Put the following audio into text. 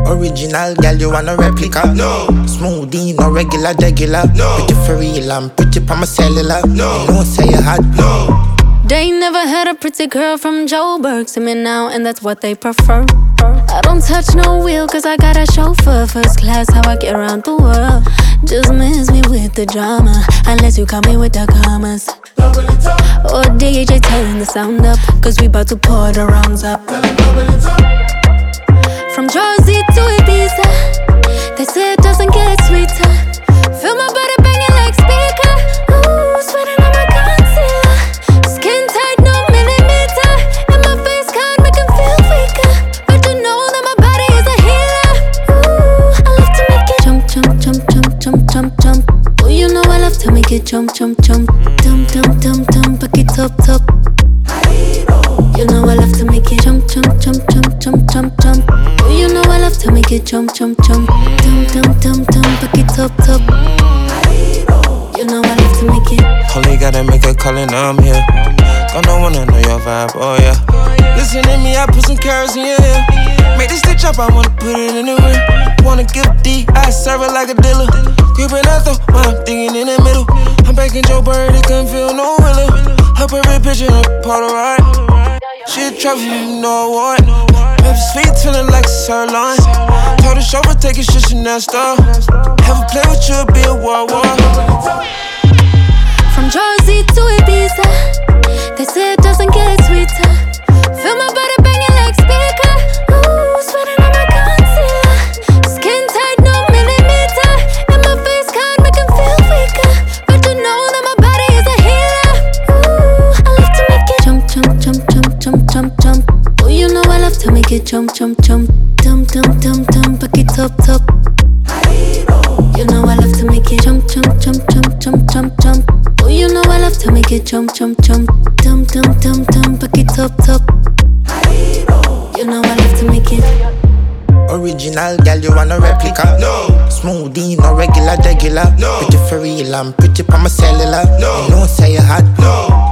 Original girl, you want a replica? No. Smoothie, no regular, regular. No. Pretty for real, I'm pretty pa my cellular. No. You know, say you hot. No. They never had a pretty girl from Joburg. See me now, and that's what they prefer. I don't touch no wheel, cause I got a chauffeur. First class, how I get around the world. Just miss me with the drama, unless you call me with the commas. Or DJ, turn the sound up, cause we bout to pour the rounds up. From Jersey to Ibiza, they say it doesn't get sweeter. Feel my body banging like speaker. Ooh, sweating on my concealer. Skin tight, no millimeter. And my face card make him feel weaker. But you know that my body is a healer. Ooh, I love to make it jump, jump, jump, jump, jump, jump, jump. Oh, you know I love to make it jump, jump, jump. Dum, dum, dum, dum, back it up, top. You know I love to make it jump, jump, jump, jump, jump, jump, jump. Oh, you know I love to make it jump, jump, jump. Dum, dum, dum, dum, back it up, top. You know I love to make it. Only gotta make a call and I'm here. Gonna wanna know your vibe, oh yeah. Listen to me, I put some carrots in your ear. Make this stitch up, I wanna put it in the rear. Wanna give D, I serve it like a dealer. Gripping out though, while I'm thinking in the middle. I'm back in Joe Bird, it couldn't feel no realer. Her perfect picture, her Polaroid. She a trophy, you know what? Baby sweet, feeling like a sirloin. Told the chauffeur, take your shit, Chanel store. Have a play with you, be a war. From Jersey to Ibiza, they say it doesn't get sweeter. Feel my body banging like speaker. Ooh, sweating on my concealer. Skin tight, no millimeter. And my face card make him feel weaker. But you know that my body is a healer. Ooh, I love to make it jump, jump, jump, jump, jump, jump, jump. Oh, you know I love to make it jump, jump, jump. Dum, dum, dum, dum, back it up, top. You know I love to make it jump, jump, jump, jump, jump, jump, jump. Oh, you know I love to make it jump, jump, jump. Dum, dum, dum, dum, back it up, top. You know I love to make it. Original girl, you want a replica? No. Smoothie, no regular, regular. No. Pretty for real, I'm pretty pa my cellular. No. You know, say you hot. No.